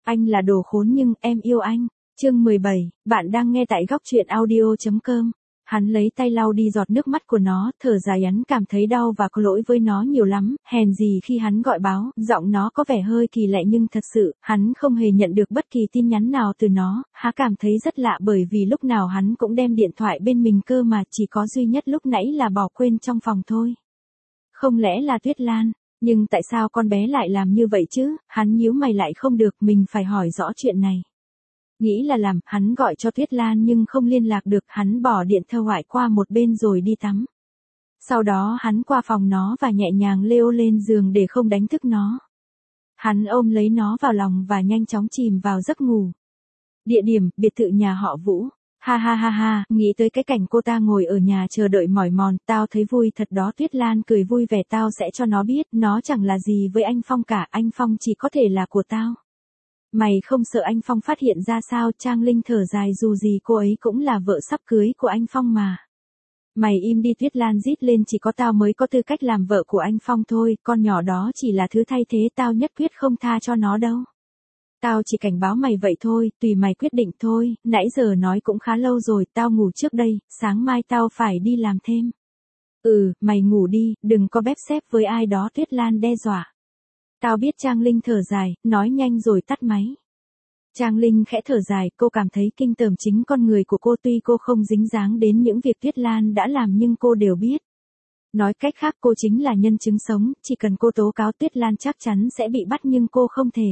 Anh là đồ khốn nhưng em yêu anh. Chương 17, bạn đang nghe tại góc truyện audio.com. Hắn lấy tay lau đi giọt nước mắt của nó, thở dài. Hắn cảm thấy đau và có lỗi với nó nhiều lắm, hèn gì khi hắn gọi báo, giọng nó có vẻ hơi kỳ lạ nhưng thật sự, hắn không hề nhận được bất kỳ tin nhắn nào từ nó. Hắn cảm thấy rất lạ bởi vì lúc nào hắn cũng đem điện thoại bên mình cơ mà, chỉ có duy nhất lúc nãy là bỏ quên trong phòng thôi. Không lẽ là Tuyết Lan? Nhưng tại sao con bé lại làm như vậy chứ? Hắn nhíu mày lại, không được, mình phải hỏi rõ chuyện này. Nghĩ là làm, hắn gọi cho Tuyết Lan nhưng không liên lạc được, hắn bỏ điện thoại qua một bên rồi đi tắm. Sau đó hắn qua phòng nó và nhẹ nhàng leo lên giường để không đánh thức nó. Hắn ôm lấy nó vào lòng và nhanh chóng chìm vào giấc ngủ. Địa điểm, biệt thự nhà họ Vũ. Ha ha ha ha, nghĩ tới cái cảnh cô ta ngồi ở nhà chờ đợi mỏi mòn, tao thấy vui thật đó. Tuyết Lan cười vui vẻ, tao sẽ cho nó biết, nó chẳng là gì với anh Phong cả, anh Phong chỉ có thể là của tao. Mày không sợ anh Phong phát hiện ra sao? Trang Linh thở dài, dù gì cô ấy cũng là vợ sắp cưới của anh Phong mà. Mày im đi, Tuyết Lan rít lên, chỉ có tao mới có tư cách làm vợ của anh Phong thôi, con nhỏ đó chỉ là thứ thay thế, tao nhất quyết không tha cho nó đâu. Tao chỉ cảnh báo mày vậy thôi, tùy mày quyết định thôi, nãy giờ nói cũng khá lâu rồi, tao ngủ trước đây, sáng mai tao phải đi làm thêm. Mày ngủ đi, đừng có bép xép với ai đó, Tuyết Lan đe dọa. Tao biết. Trang Linh thở dài, nói nhanh rồi tắt máy. Trang Linh khẽ thở dài, cô cảm thấy kinh tởm chính con người của cô, tuy cô không dính dáng đến những việc Tuyết Lan đã làm nhưng cô đều biết. Nói cách khác, cô chính là nhân chứng sống, chỉ cần cô tố cáo Tuyết Lan chắc chắn sẽ bị bắt nhưng cô không thể.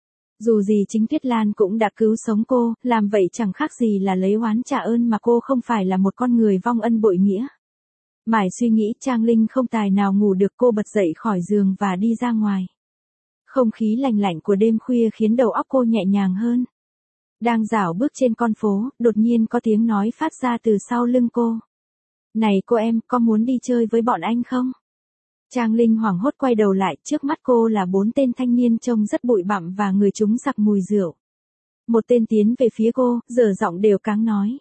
Dù gì chính Tuyết Lan cũng đã cứu sống cô, làm vậy chẳng khác gì là lấy oán trả ơn mà cô không phải là một con người vong ân bội nghĩa. Mải suy nghĩ, Trang Linh không tài nào ngủ được, cô bật dậy khỏi giường và đi ra ngoài. Không khí lành lạnh của đêm khuya khiến đầu óc cô nhẹ nhàng hơn. Đang dạo bước trên con phố, đột nhiên có tiếng nói phát ra từ sau lưng cô. Này cô em, có muốn đi chơi với bọn anh không? Trang Linh hoảng hốt quay đầu lại, trước mắt cô là 4 tên thanh niên trông rất bụi bặm và người chúng sặc mùi rượu. Một tên tiến về phía cô, dở giọng đều cáng nói.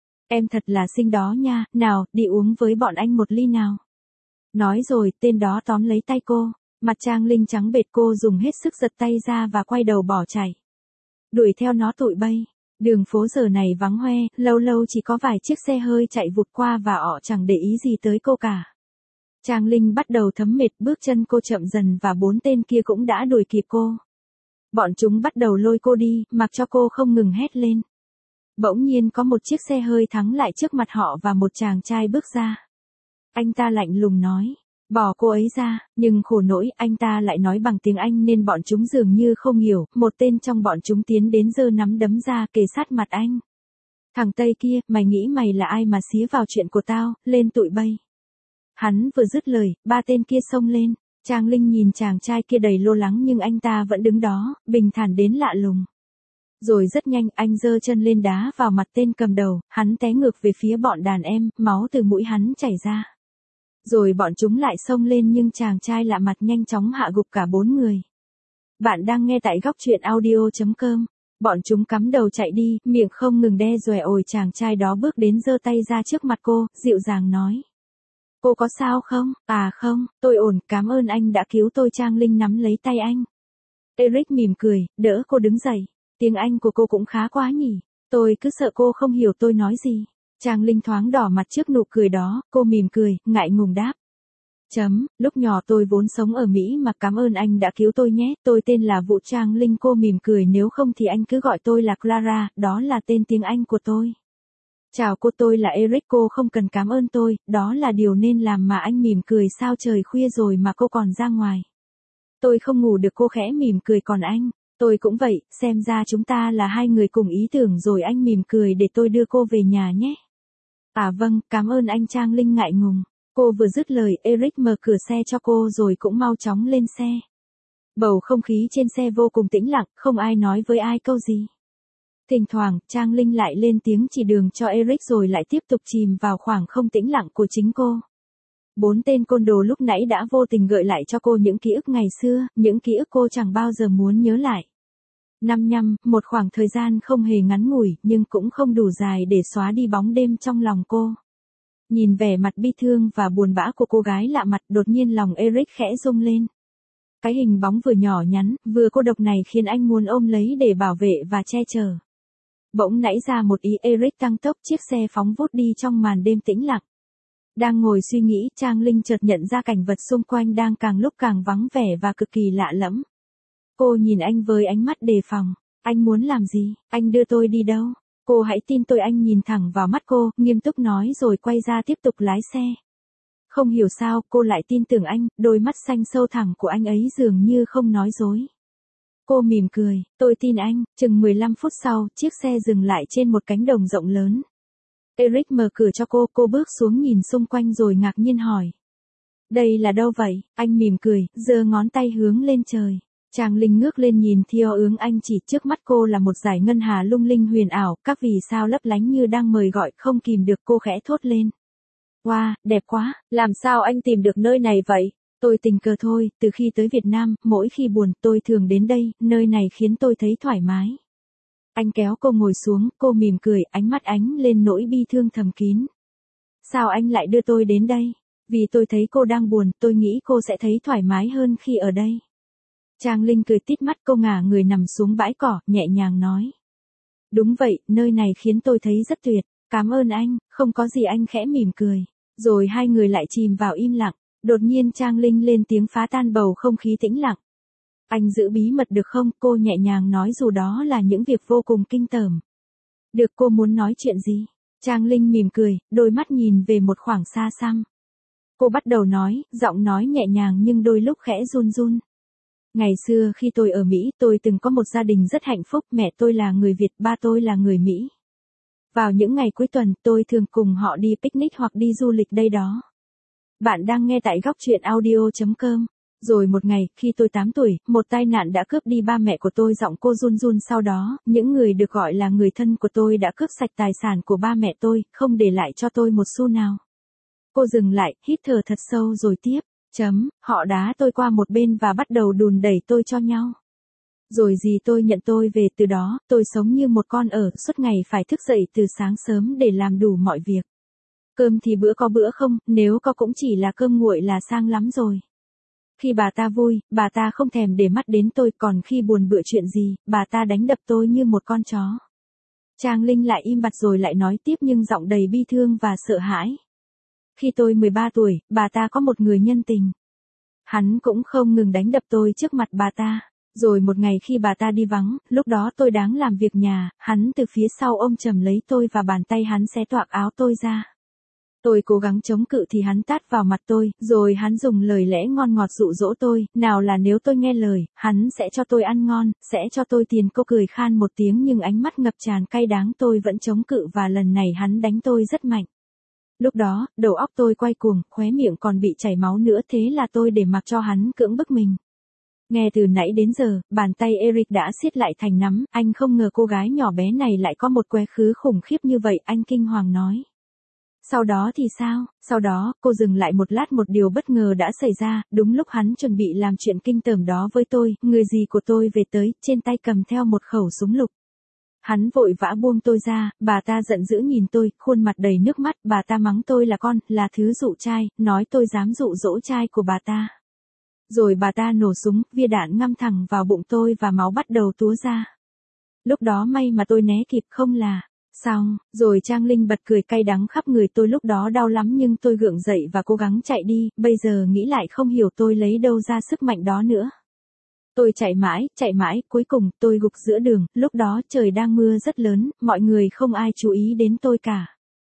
Em thật là xinh đó nha, nào, đi uống với bọn anh một ly nào. Nói rồi, tên đó tóm lấy tay cô. Mặt Trang Linh trắng bệch, cô dùng hết sức giật tay ra và quay đầu bỏ chạy. Đuổi theo nó tụi bay. Đường phố giờ này vắng hoe, lâu lâu chỉ có vài chiếc xe hơi chạy vụt qua và họ chẳng để ý gì tới cô cả. Trang Linh bắt đầu thấm mệt, bước chân cô chậm dần và 4 tên kia cũng đã đuổi kịp cô. Bọn chúng bắt đầu lôi cô đi, mặc cho cô không ngừng hét lên. Bỗng nhiên có một chiếc xe hơi thắng lại trước mặt họ và một chàng trai bước ra. Anh ta lạnh lùng nói. Bỏ cô ấy ra, nhưng khổ nỗi anh ta lại nói bằng tiếng Anh nên bọn chúng dường như không hiểu. Một tên trong bọn chúng tiến đến giơ nắm đấm ra kề sát mặt anh. Thằng Tây kia, mày nghĩ mày là ai mà xía vào chuyện của tao, lên tụi bay. Hắn vừa dứt lời, 3 tên kia xông lên. Trang Linh nhìn chàng trai kia đầy lo lắng nhưng anh ta vẫn đứng đó, bình thản đến lạ lùng. Rồi rất nhanh anh giơ chân lên đá vào mặt tên cầm đầu, hắn té ngược về phía bọn đàn em, máu từ mũi hắn chảy ra. Rồi bọn chúng lại xông lên nhưng chàng trai lạ mặt nhanh chóng hạ gục cả 4 người. Bạn đang nghe tại góc truyện audio.com. Bọn chúng cắm đầu chạy đi, miệng không ngừng đe dọa. Ôi, chàng trai đó bước đến giơ tay ra trước mặt cô, dịu dàng nói. Cô có sao không? À không, tôi ổn, cảm ơn anh đã cứu tôi. Trang Linh nắm lấy tay anh. Eric mỉm cười, đỡ cô đứng dậy. Tiếng Anh của cô cũng khá quá nhỉ. Tôi cứ sợ cô không hiểu tôi nói gì. Trang Linh thoáng đỏ mặt trước nụ cười đó, cô mỉm cười, ngại ngùng đáp. Lúc nhỏ tôi vốn sống ở Mỹ mà, cảm ơn anh đã cứu tôi nhé, tôi tên là Vũ. Trang Linh cô mỉm cười, nếu không thì anh cứ gọi tôi là Clara, đó là tên tiếng Anh của tôi. Chào cô, tôi là Eric, cô không cần cảm ơn tôi, đó là điều nên làm mà. Anh mỉm cười, sao trời khuya rồi mà cô còn ra ngoài. Tôi không ngủ được, cô khẽ mỉm cười, còn anh? Tôi cũng vậy, xem ra chúng ta là hai người cùng ý tưởng rồi. Anh mỉm cười, để tôi đưa cô về nhà nhé. À vâng, cảm ơn anh. Trang Linh ngại ngùng. Cô vừa dứt lời, Eric mở cửa xe cho cô rồi cũng mau chóng lên xe. Bầu không khí trên xe vô cùng tĩnh lặng, không ai nói với ai câu gì. Thỉnh thoảng, Trang Linh lại lên tiếng chỉ đường cho Eric rồi lại tiếp tục chìm vào khoảng không tĩnh lặng của chính cô. 4 tên côn đồ lúc nãy đã vô tình gợi lại cho cô những ký ức ngày xưa, những ký ức cô chẳng bao giờ muốn nhớ lại. 5 năm, một khoảng thời gian không hề ngắn ngủi, nhưng cũng không đủ dài để xóa đi bóng đêm trong lòng cô. Nhìn vẻ mặt bi thương và buồn bã của cô gái lạ mặt, đột nhiên lòng Eric khẽ rung lên. Cái hình bóng vừa nhỏ nhắn, vừa cô độc này khiến anh muốn ôm lấy để bảo vệ và che chở. Bỗng nảy ra một ý, Eric tăng tốc, chiếc xe phóng vút đi trong màn đêm tĩnh lặng. Đang ngồi suy nghĩ, Trang Linh chợt nhận ra cảnh vật xung quanh đang càng lúc càng vắng vẻ và cực kỳ lạ lẫm. Cô nhìn anh với ánh mắt đề phòng. Anh muốn làm gì? Anh đưa tôi đi đâu? Cô hãy tin tôi, anh nhìn thẳng vào mắt cô, nghiêm túc nói rồi quay ra tiếp tục lái xe. Không hiểu sao, cô lại tin tưởng anh, đôi mắt xanh sâu thẳm của anh ấy dường như không nói dối. Cô mỉm cười, tôi tin anh. Chừng 15 phút sau, chiếc xe dừng lại trên một cánh đồng rộng lớn. Eric mở cửa cho cô bước xuống nhìn xung quanh rồi ngạc nhiên hỏi. Đây là đâu vậy? Anh mỉm cười, giơ ngón tay hướng lên trời. Trang Linh ngước lên nhìn theo hướng anh chỉ, trước mắt cô là một dải ngân hà lung linh huyền ảo, các vì sao lấp lánh như đang mời gọi, không kìm được cô khẽ thốt lên. Wow, đẹp quá, làm sao anh tìm được nơi này vậy? Tôi tình cờ thôi, từ khi tới Việt Nam, mỗi khi buồn tôi thường đến đây, nơi này khiến tôi thấy thoải mái. Anh kéo cô ngồi xuống, cô mỉm cười, ánh mắt ánh lên nỗi bi thương thầm kín. Sao anh lại đưa tôi đến đây? Vì tôi thấy cô đang buồn, tôi nghĩ cô sẽ thấy thoải mái hơn khi ở đây. Trang Linh cười tít mắt, cô ngả người nằm xuống bãi cỏ, nhẹ nhàng nói. Đúng vậy, nơi này khiến tôi thấy rất tuyệt. Cảm ơn anh, không có gì, anh khẽ mỉm cười. Rồi hai người lại chìm vào im lặng. Đột nhiên Trang Linh lên tiếng phá tan bầu không khí tĩnh lặng. Anh giữ bí mật được không? Cô nhẹ nhàng nói, dù đó là những việc vô cùng kinh tởm. Được, cô muốn nói chuyện gì? Trang Linh mỉm cười, đôi mắt nhìn về một khoảng xa xăm. Cô bắt đầu nói, giọng nói nhẹ nhàng nhưng đôi lúc khẽ run run. Ngày xưa khi tôi ở Mỹ, tôi từng có một gia đình rất hạnh phúc, mẹ tôi là người Việt, ba tôi là người Mỹ. Vào những ngày cuối tuần, tôi thường cùng họ đi picnic hoặc đi du lịch đây đó. Bạn đang nghe tại góc truyện audio.com. Rồi một ngày, khi tôi 8 tuổi, một tai nạn đã cướp đi ba mẹ của tôi, giọng cô run run, sau đó, những người được gọi là người thân của tôi đã cướp sạch tài sản của ba mẹ tôi, không để lại cho tôi một xu nào. Cô dừng lại, hít thở thật sâu rồi tiếp. Họ đá tôi qua một bên và bắt đầu đùn đẩy tôi cho nhau. Rồi dì tôi nhận tôi về, từ đó, tôi sống như một con ở, suốt ngày phải thức dậy từ sáng sớm để làm đủ mọi việc. Cơm thì bữa có bữa không, nếu có cũng chỉ là cơm nguội là sang lắm rồi. Khi bà ta vui, bà ta không thèm để mắt đến tôi, còn khi buồn bựa chuyện gì, bà ta đánh đập tôi như một con chó. Trang Linh lại im bặt rồi lại nói tiếp nhưng giọng đầy bi thương và sợ hãi. Khi tôi 13 tuổi, bà ta có một người nhân tình. Hắn cũng không ngừng đánh đập tôi trước mặt bà ta. Rồi một ngày khi bà ta đi vắng, lúc đó tôi đang làm việc nhà, hắn từ phía sau ôm chầm lấy tôi và bàn tay hắn xé toạc áo tôi ra. Tôi cố gắng chống cự thì hắn tát vào mặt tôi, rồi hắn dùng lời lẽ ngon ngọt dụ dỗ tôi, nào là nếu tôi nghe lời, hắn sẽ cho tôi ăn ngon, sẽ cho tôi tiền. Cô cười khan một tiếng nhưng ánh mắt ngập tràn cay đắng, tôi vẫn chống cự và lần này hắn đánh tôi rất mạnh. Lúc đó, đầu óc tôi quay cuồng, khóe miệng còn bị chảy máu nữa, thế là tôi để mặc cho hắn cưỡng bức mình. Nghe từ nãy đến giờ, bàn tay Eric đã siết lại thành nắm, anh không ngờ cô gái nhỏ bé này lại có một quá khứ khủng khiếp như vậy, anh kinh hoàng nói. Sau đó thì sao? Sau đó, cô dừng lại một lát, một điều bất ngờ đã xảy ra, đúng lúc hắn chuẩn bị làm chuyện kinh tởm đó với tôi, người dì của tôi về tới, trên tay cầm theo một khẩu súng lục. Hắn vội vã buông tôi ra, bà ta giận dữ nhìn tôi, khuôn mặt đầy nước mắt, bà ta mắng tôi là con, là thứ dụ trai, nói tôi dám dụ dỗ trai của bà ta. Rồi bà ta nổ súng, viên đạn ngăm thẳng vào bụng tôi và máu bắt đầu túa ra. Lúc đó may mà tôi né kịp, không là... Xong, rồi Trang Linh bật cười cay đắng khắp người tôi, lúc đó đau lắm nhưng tôi gượng dậy và cố gắng chạy đi, bây giờ nghĩ lại không hiểu tôi lấy đâu ra sức mạnh đó nữa. Tôi chạy mãi, cuối cùng tôi gục giữa đường, lúc đó trời đang mưa rất lớn, mọi người không ai chú ý đến tôi cả.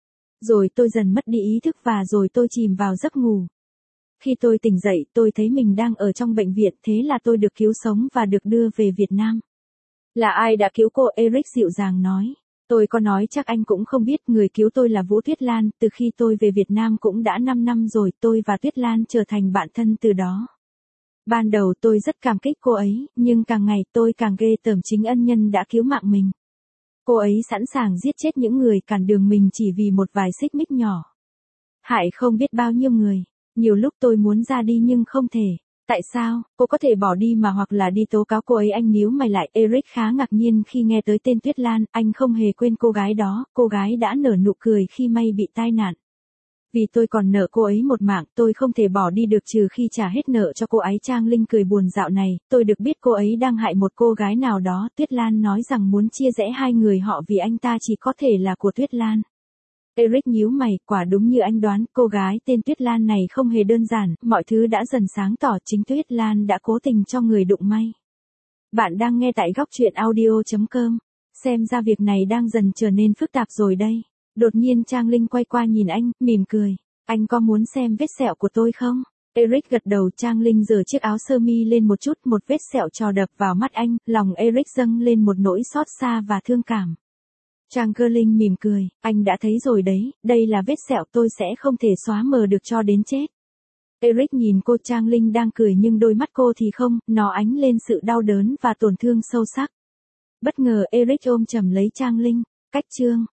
Rồi tôi dần mất đi ý thức và rồi tôi chìm vào giấc ngủ. Khi tôi tỉnh dậy, tôi thấy mình đang ở trong bệnh viện, thế là tôi được cứu sống và được đưa về Việt Nam. Là ai đã cứu cô? Eric dịu dàng nói. Tôi có nói chắc anh cũng không biết, người cứu tôi là Vũ Tuyết Lan, từ khi tôi về Việt Nam cũng đã 5 năm rồi, tôi và Tuyết Lan trở thành bạn thân từ đó. Ban đầu tôi rất cảm kích cô ấy, nhưng càng ngày tôi càng ghê tởm chính ân nhân đã cứu mạng mình. Cô ấy sẵn sàng giết chết những người cản đường mình chỉ vì một vài xích mích nhỏ. Hại không biết bao nhiêu người, nhiều lúc tôi muốn ra đi nhưng không thể. Tại sao, cô có thể bỏ đi mà hoặc là đi tố cáo cô ấy? Anh níu mày lại, Eric khá ngạc nhiên khi nghe tới tên Tuyết Lan, anh không hề quên cô gái đó, cô gái đã nở nụ cười khi may bị tai nạn. Vì tôi còn nợ cô ấy một mạng, tôi không thể bỏ đi được trừ khi trả hết nợ cho cô ấy. Trang Linh cười buồn, dạo này, tôi được biết cô ấy đang hại một cô gái nào đó. Tuyết Lan nói rằng muốn chia rẽ hai người họ vì anh ta chỉ có thể là của Tuyết Lan. Eric nhíu mày, quả đúng như anh đoán, cô gái tên Tuyết Lan này không hề đơn giản, mọi thứ đã dần sáng tỏ, chính Tuyết Lan đã cố tình cho người đụng may. Bạn đang nghe tại góc truyện audio.com. Xem ra việc này đang dần trở nên phức tạp rồi đây. Đột nhiên Trang Linh quay qua nhìn anh, mỉm cười. Anh có muốn xem vết sẹo của tôi không? Eric gật đầu. Trang Linh giở chiếc áo sơ mi lên một chút, một vết sẹo trò đập vào mắt anh, lòng Eric dâng lên một nỗi xót xa và thương cảm. Trang Cơ Linh mỉm cười, anh đã thấy rồi đấy, đây là vết sẹo tôi sẽ không thể xóa mờ được cho đến chết. Eric nhìn cô. Trang Linh đang cười nhưng đôi mắt cô thì không, nó ánh lên sự đau đớn và tổn thương sâu sắc. Bất ngờ Eric ôm chầm lấy Trang Linh. Cách chương